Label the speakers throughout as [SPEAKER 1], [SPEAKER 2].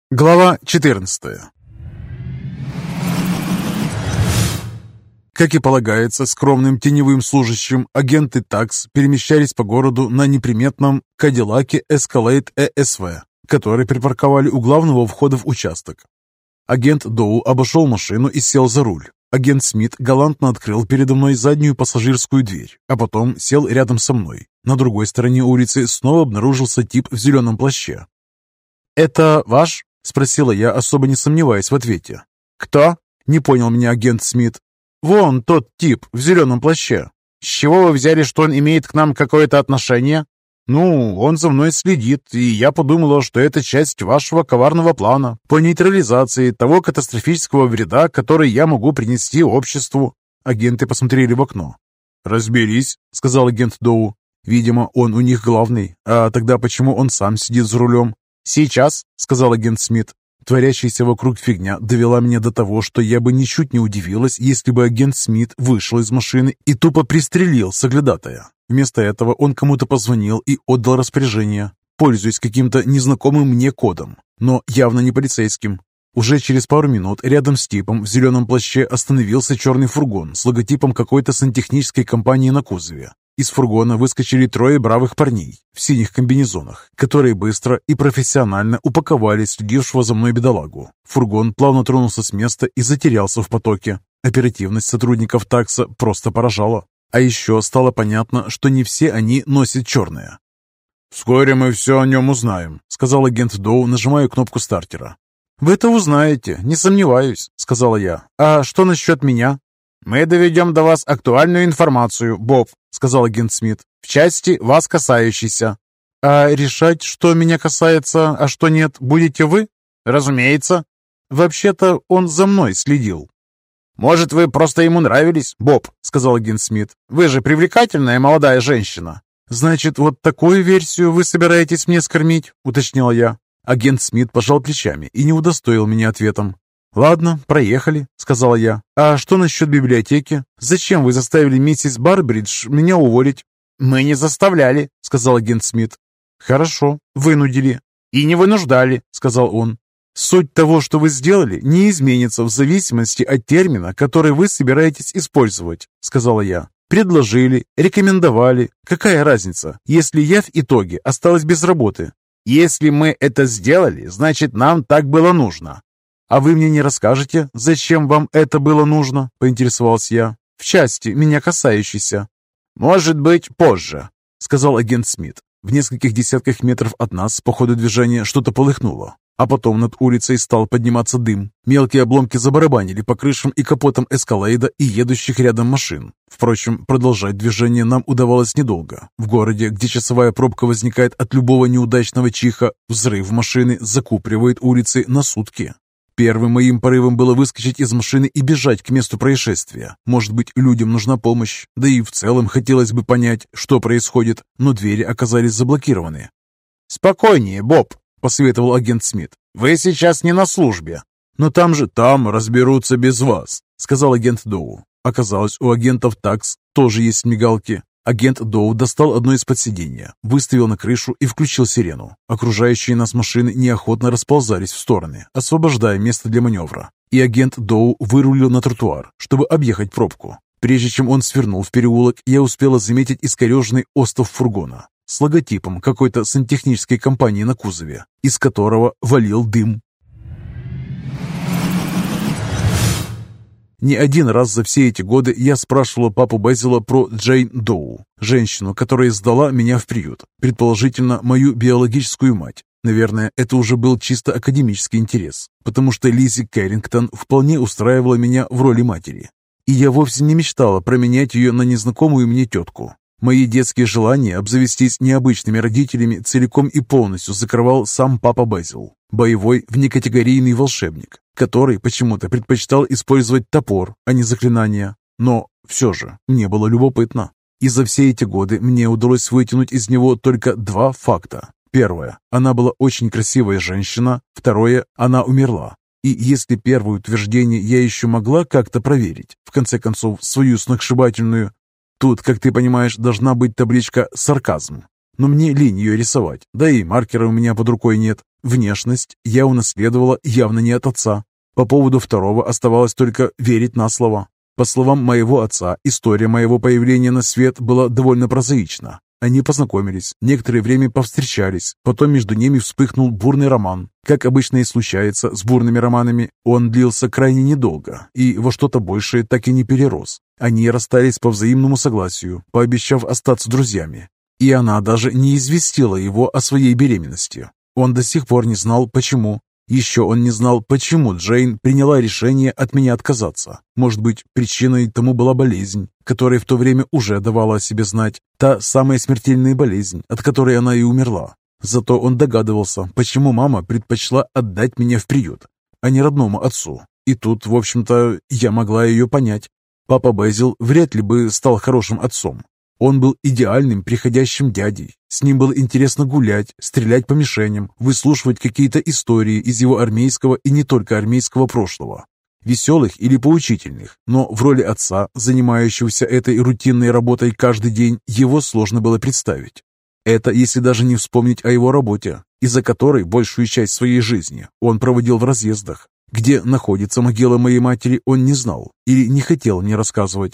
[SPEAKER 1] Глава 14. Как и полагается скромным теневым служащим, агенты ТАКС перемещались по городу на неприметном Кадиллаке Escalade ESV, который припарковали у главного входа в участок. Агент Доу обошел машину и сел за руль. Агент Смит галантно открыл передо мной заднюю пассажирскую дверь, а потом сел рядом со мной. На другой стороне улицы снова обнаружился тип в зеленом плаще. «Это ваш?» — спросила я, особо не сомневаясь в ответе. «Кто?» — не понял меня агент Смит. «Вон тот тип в зеленом плаще. С чего вы взяли, что он имеет к нам какое-то отношение?» «Ну, он за мной следит, и я подумала, что это часть вашего коварного плана по нейтрализации того катастрофического вреда, который я могу принести обществу». Агенты посмотрели в окно. «Разберись», — сказал агент Доу. «Видимо, он у них главный. А тогда почему он сам сидит за рулем?» «Сейчас», — сказал агент Смит. Творящаяся вокруг фигня довела меня до того, что я бы ничуть не удивилась, если бы агент Смит вышел из машины и тупо пристрелил соглядатая. Вместо этого он кому-то позвонил и отдал распоряжение, пользуясь каким-то незнакомым мне кодом, но явно не полицейским. Уже через пару минут рядом с типом в зеленом плаще остановился черный фургон с логотипом какой-то сантехнической компании на кузове. Из фургона выскочили трое бравых парней в синих комбинезонах, которые быстро и профессионально упаковали следившего за мной бедолагу. Фургон плавно тронулся с места и затерялся в потоке. Оперативность сотрудников ТАКСа просто поражала. А еще стало понятно, что не все они носят черное. «Вскоре мы все о нем узнаем», — сказал агент Доу, нажимая кнопку стартера. «Вы это узнаете, не сомневаюсь», — сказала я. «А что насчет меня?» «Мы доведем до вас актуальную информацию, Боб», — сказал агент Смит, — «в части вас касающейся». «А решать, что меня касается, а что нет, будете вы?» «Разумеется». «Вообще-то он за мной следил». «Может, вы просто ему нравились, Боб», — сказал агент Смит. «Вы же привлекательная молодая женщина». «Значит, вот такую версию вы собираетесь мне скормить?» — уточнила я. Агент Смит пожал плечами и не удостоил меня ответом. «Ладно, проехали», — сказала я. «А что насчет библиотеки? Зачем вы заставили миссис Барбридж меня уволить?» «Мы не заставляли», — сказал агент Смит. «Хорошо, вынудили». «И не вынуждали», — сказал он. «Суть того, что вы сделали, не изменится в зависимости от термина, который вы собираетесь использовать», — сказала я. «Предложили, рекомендовали. Какая разница, если я в итоге осталась без работы?» «Если мы это сделали, значит, нам так было нужно». «А вы мне не расскажете, зачем вам это было нужно?» – поинтересовался я. «В части, меня касающейся». «Может быть, позже», – сказал агент Смит. В нескольких десятках метров от нас по ходу движения что-то полыхнуло, а потом над улицей стал подниматься дым. Мелкие обломки забарабанили по крышам и капотам эскалейда и едущих рядом машин. Впрочем, продолжать движение нам удавалось недолго. В городе, где часовая пробка возникает от любого неудачного чиха, взрыв машины закупоривает улицы на сутки. Первым моим порывом было выскочить из машины и бежать к месту происшествия. Может быть, людям нужна помощь, да и в целом хотелось бы понять, что происходит, но двери оказались заблокированы. «Спокойнее, Боб», — посоветовал агент Смит. «Вы сейчас не на службе». «Но там разберутся без вас», — сказал агент Доу. Оказалось, у агентов ТАКС тоже есть мигалки. Агент Доу достал одно из-под сиденья, выставил на крышу и включил сирену. Окружающие нас машины неохотно расползались в стороны, освобождая место для маневра. И агент Доу вырулил на тротуар, чтобы объехать пробку. Прежде чем он свернул в переулок, я успела заметить искореженный остов фургона с логотипом какой-то сантехнической компании на кузове, из которого валил дым. Не один раз за все эти годы я спрашивала папу Безила про Джейн Доу, женщину, которая сдала меня в приют, предположительно, мою биологическую мать. Наверное, это уже был чисто академический интерес, потому что Лиззи Кэррингтон вполне устраивала меня в роли матери. И я вовсе не мечтала променять ее на незнакомую мне тетку. Мои детские желания обзавестись необычными родителями целиком и полностью закрывал сам папа Безил, боевой внекатегорийный волшебник, который почему-то предпочитал использовать топор, а не заклинания. Но все же мне было любопытно. И за все эти годы мне удалось вытянуть из него только два факта. Первое. Она была очень красивая женщина. Второе. Она умерла. И если первое утверждение я еще могла как-то проверить, в конце концов, свою сногсшибательную... Тут, как ты понимаешь, должна быть табличка «Сарказм». Но мне лень ее рисовать, да и маркера у меня под рукой нет. Внешность я унаследовала явно не от отца. По поводу второго оставалось только верить на слово. По словам моего отца, история моего появления на свет была довольно прозаична. Они познакомились, некоторое время повстречались, потом между ними вспыхнул бурный роман. Как обычно и случается с бурными романами, он длился крайне недолго и во что-то большее так и не перерос. Они расстались по взаимному согласию, пообещав остаться друзьями. И она даже не известила его о своей беременности. Он до сих пор не знал, почему. Еще он не знал, почему Джейн приняла решение от меня отказаться. Может быть, причиной тому была болезнь, которая в то время уже давала о себе знать. Та самая смертельная болезнь, от которой она и умерла. Зато он догадывался, почему мама предпочла отдать меня в приют, а не родному отцу. И тут, в общем-то, я могла ее понять. Папа Безил вряд ли бы стал хорошим отцом. Он был идеальным приходящим дядей. С ним было интересно гулять, стрелять по мишеням, выслушивать какие-то истории из его армейского и не только армейского прошлого. Веселых или поучительных, но в роли отца, занимающегося этой рутинной работой каждый день, его сложно было представить. Это если даже не вспомнить о его работе, из-за которой большую часть своей жизни он проводил в разъездах. Где находится могила моей матери, он не знал или не хотел мне рассказывать.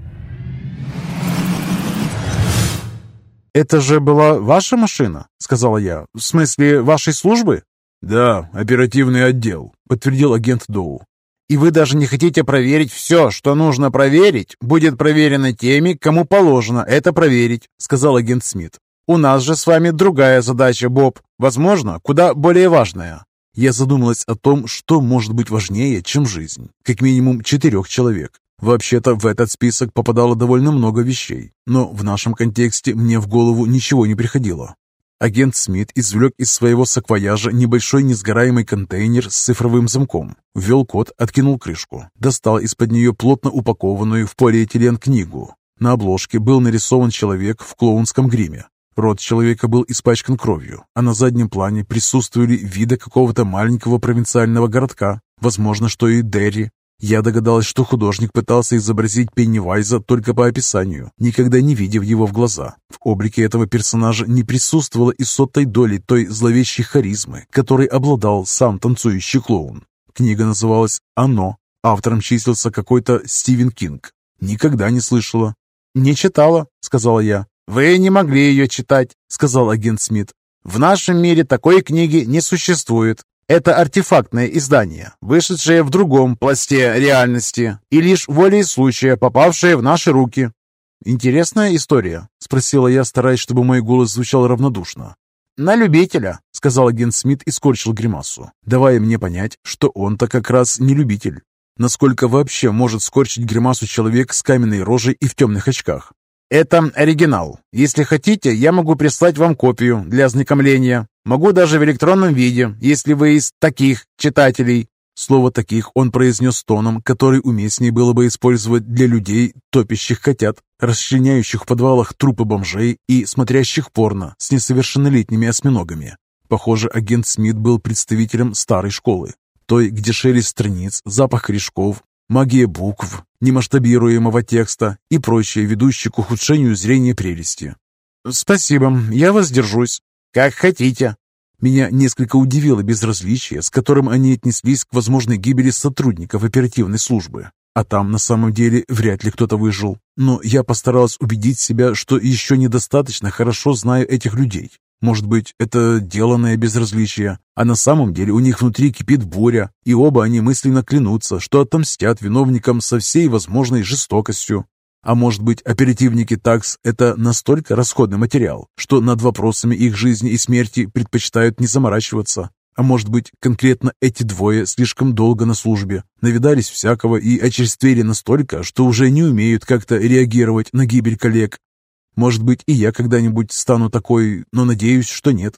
[SPEAKER 1] «Это же была ваша машина?» — сказала я. «В смысле, вашей службы?» «Да, оперативный отдел», — подтвердил агент Доу. «И вы даже не хотите проверить все, что нужно проверить, будет проверено теми, кому положено это проверить», — сказал агент Смит. «У нас же с вами другая задача, Боб. Возможно, куда более важная». Я задумалась о том, что может быть важнее, чем жизнь. Как минимум 4 человек. Вообще-то в этот список попадало довольно много вещей, но в нашем контексте мне в голову ничего не приходило. Агент Смит извлек из своего саквояжа небольшой несгораемый контейнер с цифровым замком, ввел код, откинул крышку, достал из-под нее плотно упакованную в полиэтилен книгу. На обложке был нарисован человек в клоунском гриме. Рот человека был испачкан кровью, а на заднем плане присутствовали виды какого-то маленького провинциального городка, возможно, что и Дерри. Я догадалась, что художник пытался изобразить Пеннивайза только по описанию, никогда не видев его в глаза. В облике этого персонажа не присутствовало и сотой доли той зловещей харизмы, которой обладал сам танцующий клоун. Книга называлась «Оно». Автором числился какой-то Стивен Кинг. Никогда не слышала. «Не читала», — сказала я. «Вы не могли ее читать», — сказал агент Смит. «В нашем мире такой книги не существует. Это артефактное издание, вышедшее в другом пласте реальности и лишь волей случая попавшее в наши руки». «Интересная история?» — спросила я, стараясь, чтобы мой голос звучал равнодушно. «На любителя», — сказал агент Смит и скорчил гримасу, давая мне понять, что он-то как раз не любитель. Насколько вообще может скорчить гримасу человек с каменной рожей и в темных очках? «Это оригинал. Если хотите, я могу прислать вам копию для ознакомления. Могу даже в электронном виде, если вы из таких читателей». Слово «таких» он произнес тоном, который уместнее было бы использовать для людей, топящих котят, расчленяющих в подвалах трупы бомжей и смотрящих порно с несовершеннолетними осьминогами. Похоже, агент Смит был представителем старой школы, той, где шелест страниц, запах корешков, магия букв, немасштабируемого текста и прочее, ведущее к ухудшению зрения прелести. «Спасибо, я воздержусь». «Как хотите». Меня несколько удивило безразличие, с которым они отнеслись к возможной гибели сотрудников оперативной службы. А там на самом деле вряд ли кто-то выжил. Но я постаралась убедить себя, что еще недостаточно хорошо знаю этих людей. Может быть, это деланное безразличие, а на самом деле у них внутри кипит буря, и оба они мысленно клянутся, что отомстят виновникам со всей возможной жестокостью. А может быть, оперативники ТАКС – это настолько расходный материал, что над вопросами их жизни и смерти предпочитают не заморачиваться. А может быть, конкретно эти двое слишком долго на службе, навидались всякого и очерствели настолько, что уже не умеют как-то реагировать на гибель коллег. Может быть, и я когда-нибудь стану такой, но надеюсь, что нет.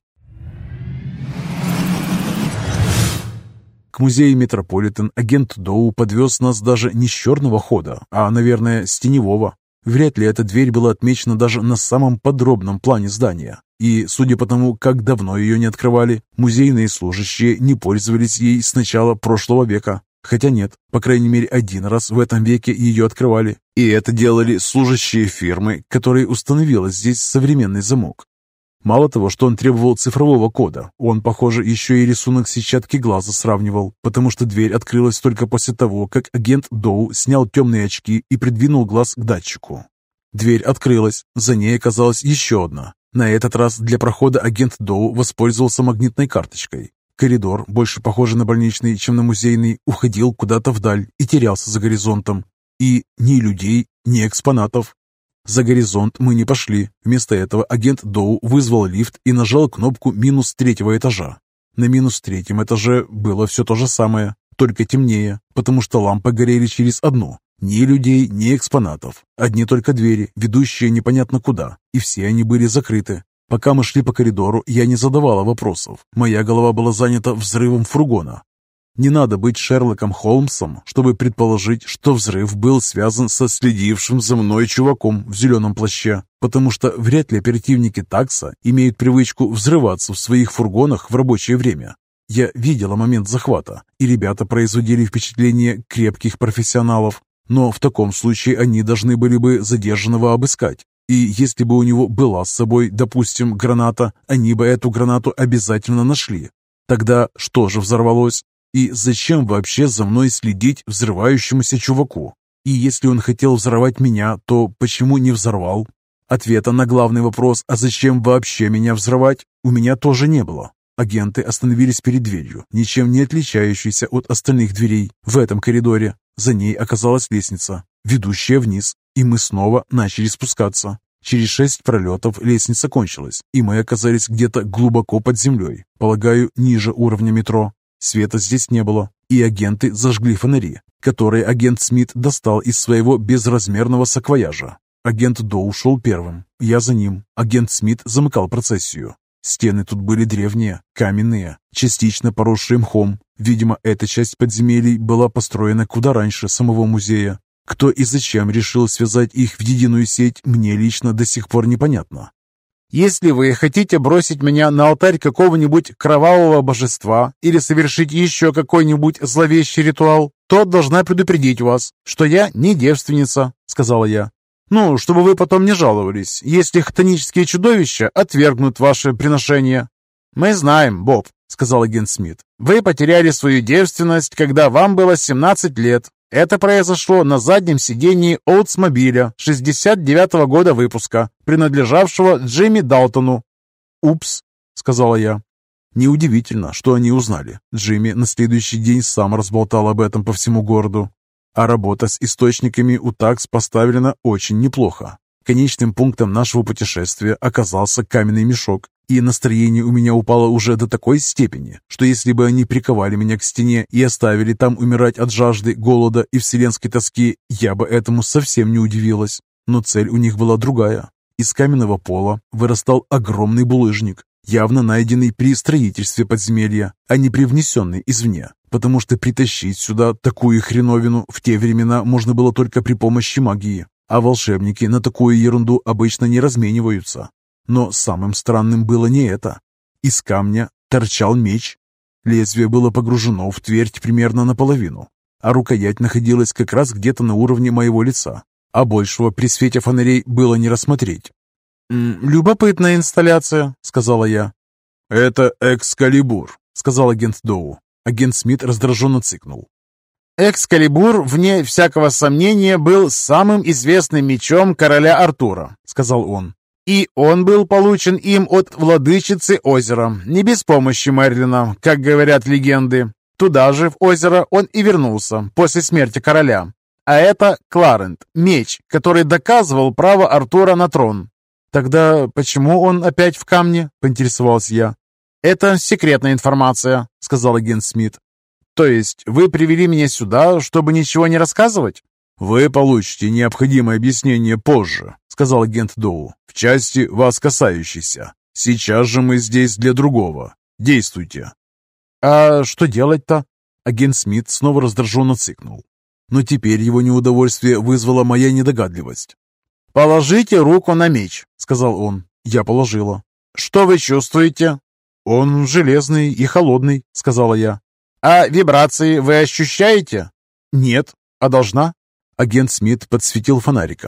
[SPEAKER 1] К музею Метрополитен агент Доу подвез нас даже не с черного хода, а, наверное, с теневого. Вряд ли эта дверь была отмечена даже на самом подробном плане здания. И, судя по тому, как давно ее не открывали, музейные служащие не пользовались ей с начала прошлого века. Хотя нет, по крайней мере, один раз в этом веке ее открывали. И это делали служащие фирмы, которая установила здесь современный замок. Мало того, что он требовал цифрового кода, он, похоже, еще и рисунок сетчатки глаза сравнивал, потому что дверь открылась только после того, как агент Доу снял темные очки и придвинул глаз к датчику. Дверь открылась, за ней оказалась еще одна. На этот раз для прохода агент Доу воспользовался магнитной карточкой. Коридор, больше похожий на больничный, чем на музейный, уходил куда-то вдаль и терялся за горизонтом. И ни людей, ни экспонатов. За горизонт мы не пошли. Вместо этого агент Доу вызвал лифт и нажал кнопку -3 этажа. На -3 этаже было все то же самое, только темнее, потому что лампы горели через одну. Ни людей, ни экспонатов. Одни только двери, ведущие непонятно куда, и все они были закрыты. Пока мы шли по коридору, я не задавала вопросов. Моя голова была занята взрывом фургона. Не надо быть Шерлоком Холмсом, чтобы предположить, что взрыв был связан со следившим за мной чуваком в зеленом плаще, потому что вряд ли оперативники такса имеют привычку взрываться в своих фургонах в рабочее время. Я видела момент захвата, и ребята производили впечатление крепких профессионалов, но в таком случае они должны были бы задержанного обыскать. И если бы у него была с собой, допустим, граната, они бы эту гранату обязательно нашли. Тогда что же взорвалось? И зачем вообще за мной следить взрывающемуся чуваку? И если он хотел взорвать меня, то почему не взорвал? Ответа на главный вопрос, а зачем вообще меня взрывать, у меня тоже не было. Агенты остановились перед дверью, ничем не отличающейся от остальных дверей в этом коридоре. За ней оказалась лестница, ведущая вниз, и мы снова начали спускаться. Через 6 пролетов лестница кончилась, и мы оказались где-то глубоко под землей, полагаю, ниже уровня метро. Света здесь не было, и агенты зажгли фонари, которые агент Смит достал из своего безразмерного саквояжа. Агент Доу шел первым, я за ним. Агент Смит замыкал процессию. Стены тут были древние, каменные, частично поросшие мхом. Видимо, эта часть подземелий была построена куда раньше самого музея. Кто и зачем решил связать их в единую сеть, мне лично до сих пор непонятно. Если вы хотите бросить меня на алтарь какого-нибудь кровавого божества или совершить еще какой-нибудь зловещий ритуал, то должна предупредить вас, что я не девственница», — сказала я. «Ну, чтобы вы потом не жаловались, если хтонические чудовища отвергнут ваше приношение». «Мы знаем, Боб», — сказал агент Смит. «Вы потеряли свою девственность, когда вам было 17 лет. Это произошло на заднем сидении Олдсмобиля 69-го года выпуска, принадлежавшего Джимми Далтону». «Упс», — сказала я. Неудивительно, что они узнали. Джимми на следующий день сам разболтал об этом по всему городу. А работа с источниками у такс поставлена очень неплохо. Конечным пунктом нашего путешествия оказался каменный мешок, и настроение у меня упало уже до такой степени, что если бы они приковали меня к стене и оставили там умирать от жажды, голода и вселенской тоски, я бы этому совсем не удивилась. Но цель у них была другая. Из каменного пола вырастал огромный булыжник, явно найденный при строительстве подземелья, а не привнесенный извне, потому что притащить сюда такую хреновину в те времена можно было только при помощи магии, а волшебники на такую ерунду обычно не размениваются. Но самым странным было не это. Из камня торчал меч. Лезвие было погружено в твердь примерно наполовину, а рукоять находилась как раз где-то на уровне моего лица, а большего при свете фонарей было не рассмотреть. «Любопытная инсталляция», — сказала я. «Это Экскалибур», — сказал агент Доу. Агент Смит раздраженно цыкнул. «Экскалибур, вне всякого сомнения, был самым известным мечом короля Артура», — сказал он. «И он был получен им от владычицы озера, не без помощи Мерлина, как говорят легенды. Туда же, в озеро, он и вернулся после смерти короля. А это Кларент, меч, который доказывал право Артура на трон». «Тогда почему он опять в камне?» — поинтересовался я. «Это секретная информация», — сказал агент Смит. «То есть вы привели меня сюда, чтобы ничего не рассказывать?» «Вы получите необходимое объяснение позже», — сказал агент Доу, «в части вас касающейся. Сейчас же мы здесь для другого. Действуйте». «А что делать-то?» Агент Смит снова раздраженно цыкнул. Но теперь его неудовольствие вызвала моя недогадливость. «Положите руку на меч», — сказал он. Я положила. «Что вы чувствуете?» «Он железный и холодный», — сказала я. «А вибрации вы ощущаете?» «Нет. А должна?» Агент Смит подсветил фонариком.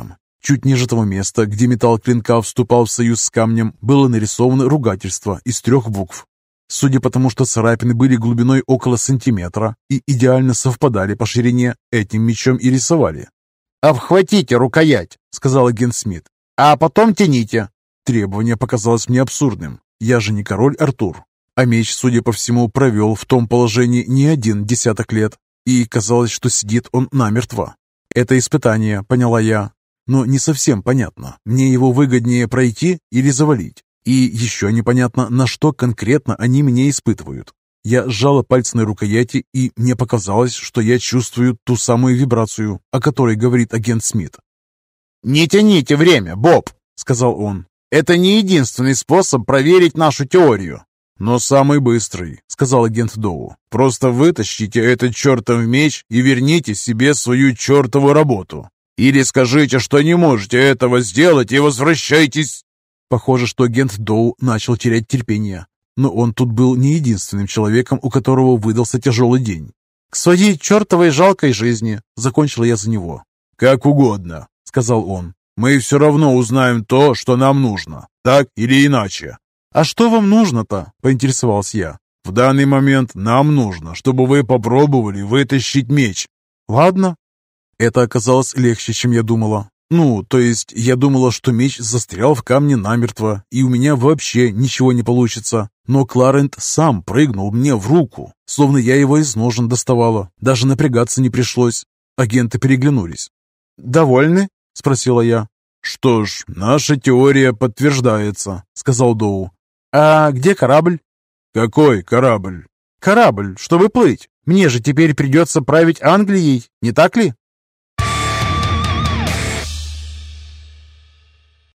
[SPEAKER 1] Чуть ниже того места, где металл клинка вступал в союз с камнем, было нарисовано ругательство из 3 букв. Судя по тому, что царапины были глубиной около сантиметра и идеально совпадали по ширине, этим мечом и рисовали.
[SPEAKER 2] «Обхватите рукоять», — сказал агент Смит, — «а потом тяните».
[SPEAKER 1] Требование показалось мне абсурдным. Я же не король Артур. А меч, судя по всему, провел в том положении не 1 десяток лет, и казалось, что сидит он намертво. Это испытание, поняла я. Но не совсем понятно, мне его выгоднее пройти или завалить. И еще непонятно, на что конкретно они меня испытывают. Я сжала пальцы на рукояти, и мне показалось, что я чувствую ту самую вибрацию, о которой говорит агент Смит.
[SPEAKER 2] «Не тяните время, Боб», — сказал он. «Это не единственный способ проверить нашу теорию».
[SPEAKER 1] «Но самый быстрый», — сказал агент Доу. «Просто вытащите этот чертов меч и верните себе свою чертову работу. Или скажите, что не можете этого сделать, и возвращайтесь». Похоже, что агент Доу начал терять терпение. Но он тут был не единственным человеком, у которого выдался тяжелый день.
[SPEAKER 2] «К своей чертовой жалкой жизни», — закончила я за него.
[SPEAKER 1] «Как угодно», — сказал он. «Мы все равно узнаем то, что нам нужно, так или иначе».
[SPEAKER 2] «А что вам нужно-то?» — поинтересовался я.
[SPEAKER 1] «В данный момент нам нужно, чтобы вы попробовали вытащить меч».
[SPEAKER 2] «Ладно».
[SPEAKER 1] Это оказалось легче, чем я думала. То есть я думала, что меч застрял в камне намертво, и у меня вообще ничего не получится. Но Кларент сам прыгнул мне в руку, словно я его из ножен доставала. Даже напрягаться не пришлось. Агенты переглянулись.
[SPEAKER 2] «Довольны?» — спросила я.
[SPEAKER 1] «Что ж, наша теория подтверждается», — сказал Доу.
[SPEAKER 2] «А где корабль?»
[SPEAKER 1] «Какой корабль?»
[SPEAKER 2] «Корабль, чтобы плыть. Мне же теперь придется править Англией, не так ли?»